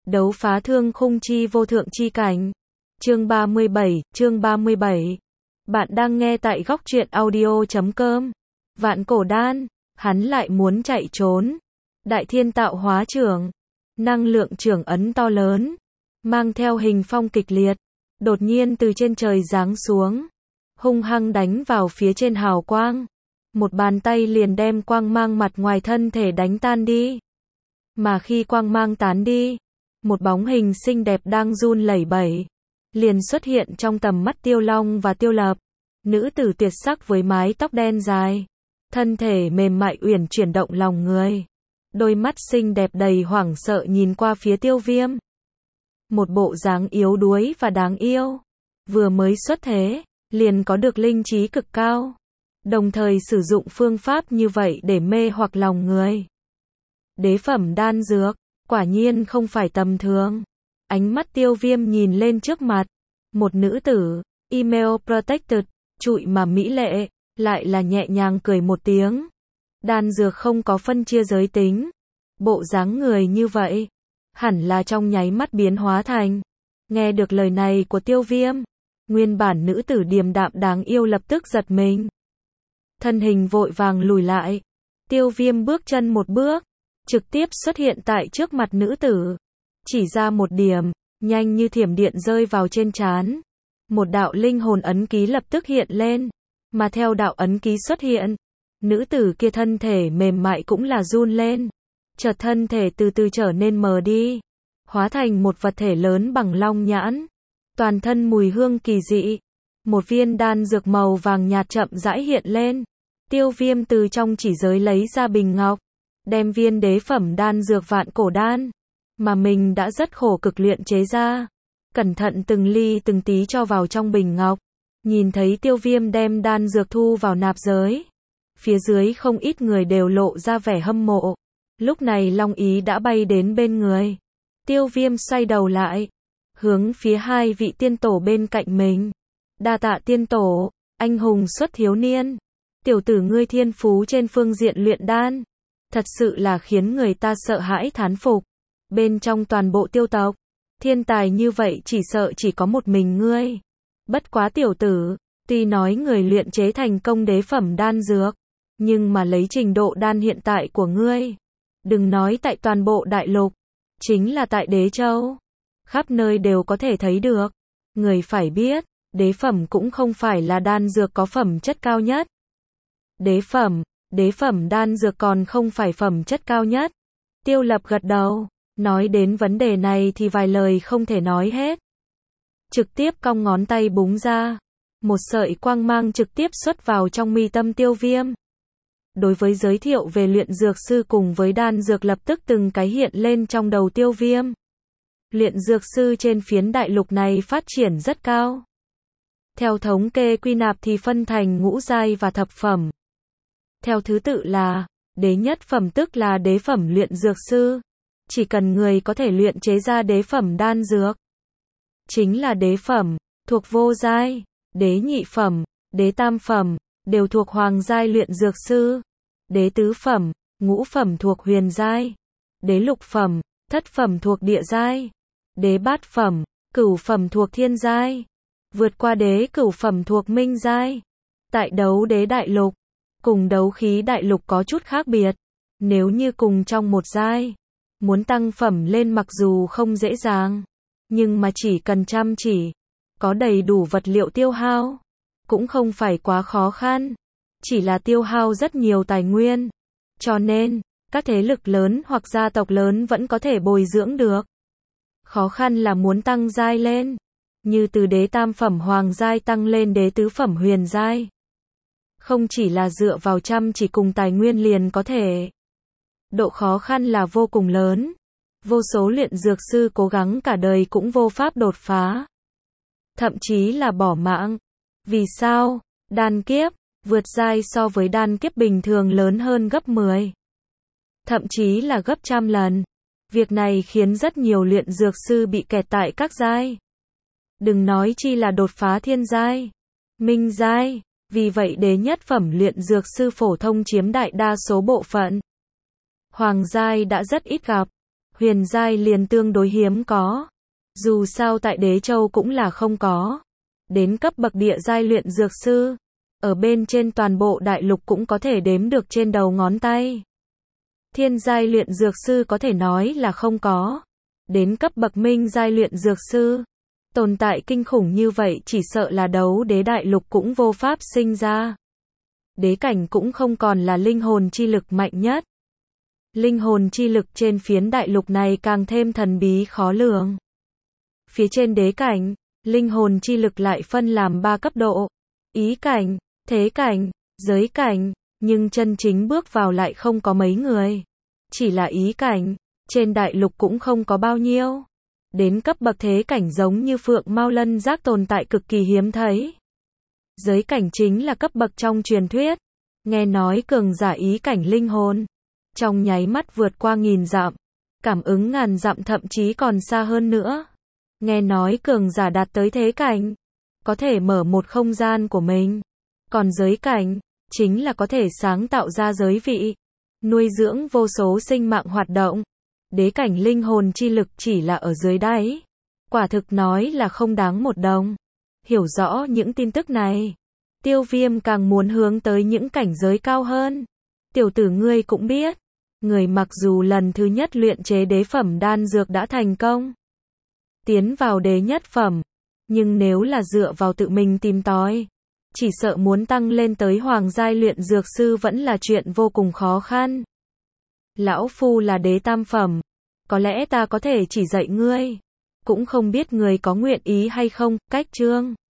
Đấu phá thương khung chi vô thượng chi cảnh. Chương 37. Bạn đang nghe tại góc truyện audio.com. Vạn cổ đan, hắn lại muốn chạy trốn. Đại thiên tạo hóa trưởng, năng lượng trưởng ấn to lớn, mang theo hình phong kịch liệt, đột nhiên từ trên trời giáng xuống, hung hăng đánh vào phía trên hào quang. Một bàn tay liền đem quang mang mặt ngoài thân thể đánh tan đi. Mà khi quang mang tán đi, một bóng hình xinh đẹp đang run lẩy bẩy, liền xuất hiện trong tầm mắt Tiêu Long và Tiêu Lập. Nữ tử tuyệt sắc với mái tóc đen dài, thân thể mềm mại uyển chuyển động lòng người. Đôi mắt xinh đẹp đầy hoảng sợ nhìn qua phía Tiêu Viêm. Một bộ dáng yếu đuối và đáng yêu. Vừa mới xuất thế, liền có được linh trí cực cao. Đồng thời sử dụng phương pháp như vậy để mê hoặc lòng người. Đế phẩm đan dược, quả nhiên không phải tầm thường. Ánh mắt Tiêu Viêm nhìn lên trước mặt. Một nữ tử, email protected, trụi mà mỹ lệ, lại là nhẹ nhàng cười một tiếng. Đan dược không có phân chia giới tính. Bộ dáng người như vậy, hẳn là trong nháy mắt biến hóa thành. Nghe được lời này của Tiêu Viêm, nguyên bản nữ tử điềm đạm đáng yêu lập tức giật mình. Thân hình vội vàng lùi lại. Tiêu Viêm bước chân một bước, trực tiếp xuất hiện tại trước mặt nữ tử. Chỉ ra một điểm, nhanh như thiểm điện rơi vào trên trán. Một đạo linh hồn ấn ký lập tức hiện lên. Mà theo đạo ấn ký xuất hiện, nữ tử kia thân thể mềm mại cũng là run lên. Chợt thân thể từ từ trở nên mờ đi, hóa thành một vật thể lớn bằng long nhãn. Toàn thân mùi hương kỳ dị. Một viên đan dược màu vàng nhạt chậm rãi hiện lên. Tiêu Viêm từ trong chỉ giới lấy ra bình ngọc, đem viên đế phẩm đan dược vạn cổ đan, mà mình đã rất khổ cực luyện chế ra. Cẩn thận từng ly từng tí cho vào trong bình ngọc. Nhìn thấy Tiêu Viêm đem đan dược thu vào nạp giới. Phía dưới không ít người đều lộ ra vẻ hâm mộ. Lúc này Long Ý đã bay đến bên người. Tiêu Viêm xoay đầu lại, hướng phía hai vị tiên tổ bên cạnh mình. Đa tạ tiên tổ, anh hùng xuất thiếu niên. Tiểu tử ngươi thiên phú trên phương diện luyện đan, thật sự là khiến người ta sợ hãi thán phục. Bên trong toàn bộ Tiêu tộc, thiên tài như vậy chỉ sợ chỉ có một mình ngươi. Bất quá tiểu tử, tuy nói người luyện chế thành công đế phẩm đan dược, nhưng mà lấy trình độ đan hiện tại của ngươi, đừng nói tại toàn bộ đại lục, chính là tại Đế Châu, khắp nơi đều có thể thấy được. Người phải biết, đế phẩm cũng không phải là đan dược có phẩm chất cao nhất. Đế phẩm đan dược còn không phải phẩm chất cao nhất. Tiêu Lập gật đầu, nói đến vấn đề này thì vài lời không thể nói hết. Trực tiếp cong ngón tay búng ra, một sợi quang mang trực tiếp xuất vào trong mi tâm Tiêu Viêm. Đối với giới thiệu về luyện dược sư cùng với đan dược lập tức từng cái hiện lên trong đầu Tiêu Viêm. Luyện dược sư trên phiến đại lục này phát triển rất cao. Theo thống kê quy nạp thì phân thành ngũ giai và thập phẩm. Theo thứ tự là, đế nhất phẩm tức là đế phẩm luyện dược sư. Chỉ cần người có thể luyện chế ra đế phẩm đan dược, chính là đế phẩm, thuộc vô giai. Đế nhị phẩm, đế tam phẩm, đều thuộc hoàng giai luyện dược sư. Đế tứ phẩm, ngũ phẩm thuộc huyền giai. Đế lục phẩm, thất phẩm thuộc địa giai. Đế bát phẩm, cửu phẩm thuộc thiên giai. Vượt qua đế cửu phẩm thuộc minh giai. Tại đấu đế đại lục, cùng đấu khí đại lục có chút khác biệt. Nếu như cùng trong một giai, muốn tăng phẩm lên mặc dù không dễ dàng, nhưng mà chỉ cần chăm chỉ, có đầy đủ vật liệu tiêu hao, cũng không phải quá khó khăn. Chỉ là tiêu hao rất nhiều tài nguyên. Cho nên, các thế lực lớn hoặc gia tộc lớn vẫn có thể bồi dưỡng được. Khó khăn là muốn tăng giai lên, như từ đế tam phẩm hoàng giai tăng lên đế tứ phẩm huyền giai. Không chỉ là dựa vào chăm chỉ cùng tài nguyên liền có thể. Độ khó khăn là vô cùng lớn. Vô số luyện dược sư cố gắng cả đời cũng vô pháp đột phá. Thậm chí là bỏ mạng. Vì sao? Đan kiếp, vượt giai so với đan kiếp bình thường lớn hơn gấp 10. Thậm chí là gấp trăm lần. Việc này khiến rất nhiều luyện dược sư bị kẹt tại các giai. Đừng nói chi là đột phá thiên giai, minh giai. Vì vậy đế nhất phẩm luyện dược sư phổ thông chiếm đại đa số bộ phận. Hoàng giai đã rất ít gặp. huyền giai liền tương đối hiếm có. Dù sao tại Đế Châu cũng là không có. Đến cấp bậc địa giai luyện dược sư, ở bên trên toàn bộ đại lục cũng có thể đếm được trên đầu ngón tay. Thiên giai luyện dược sư có thể nói là không có. Đến cấp bậc minh giai luyện dược sư, tồn tại kinh khủng như vậy chỉ sợ là đấu đế đại lục cũng vô pháp sinh ra. Đế cảnh cũng không còn là linh hồn chi lực mạnh nhất. Linh hồn chi lực trên phiến đại lục này càng thêm thần bí khó lường. Phía trên đế cảnh, linh hồn chi lực lại phân làm 3 cấp độ. Ý cảnh, thế cảnh, giới cảnh, nhưng chân chính bước vào lại không có mấy người. Chỉ là ý cảnh, trên đại lục cũng không có bao nhiêu. Đến cấp bậc thế cảnh giống như Phượng Mao Lân Giác tồn tại cực kỳ hiếm thấy. Giới cảnh chính là cấp bậc trong truyền thuyết. Nghe nói cường giả ý cảnh linh hồn, trong nháy mắt vượt qua 1000 dặm, cảm ứng ngàn dặm thậm chí còn xa hơn nữa. Nghe nói cường giả đạt tới thế cảnh, có thể mở một không gian của mình. Còn giới cảnh, chính là có thể sáng tạo ra giới vị, nuôi dưỡng vô số sinh mạng hoạt động. Đế cảnh linh hồn chi lực chỉ là ở dưới đáy. Quả thực nói là không đáng một đồng. Hiểu rõ những tin tức này, Tiêu Viêm càng muốn hướng tới những cảnh giới cao hơn. Tiểu tử ngươi cũng biết, người mặc dù lần thứ nhất luyện chế đế phẩm đan dược đã thành công, tiến vào đế nhất phẩm, nhưng nếu là dựa vào tự mình tìm tòi, chỉ sợ muốn tăng lên tới hoàng giai luyện dược sư vẫn là chuyện vô cùng khó khăn. Lão phu là đế tam phẩm, có lẽ ta có thể chỉ dạy ngươi, cũng không biết người có nguyện ý hay không. Cách chương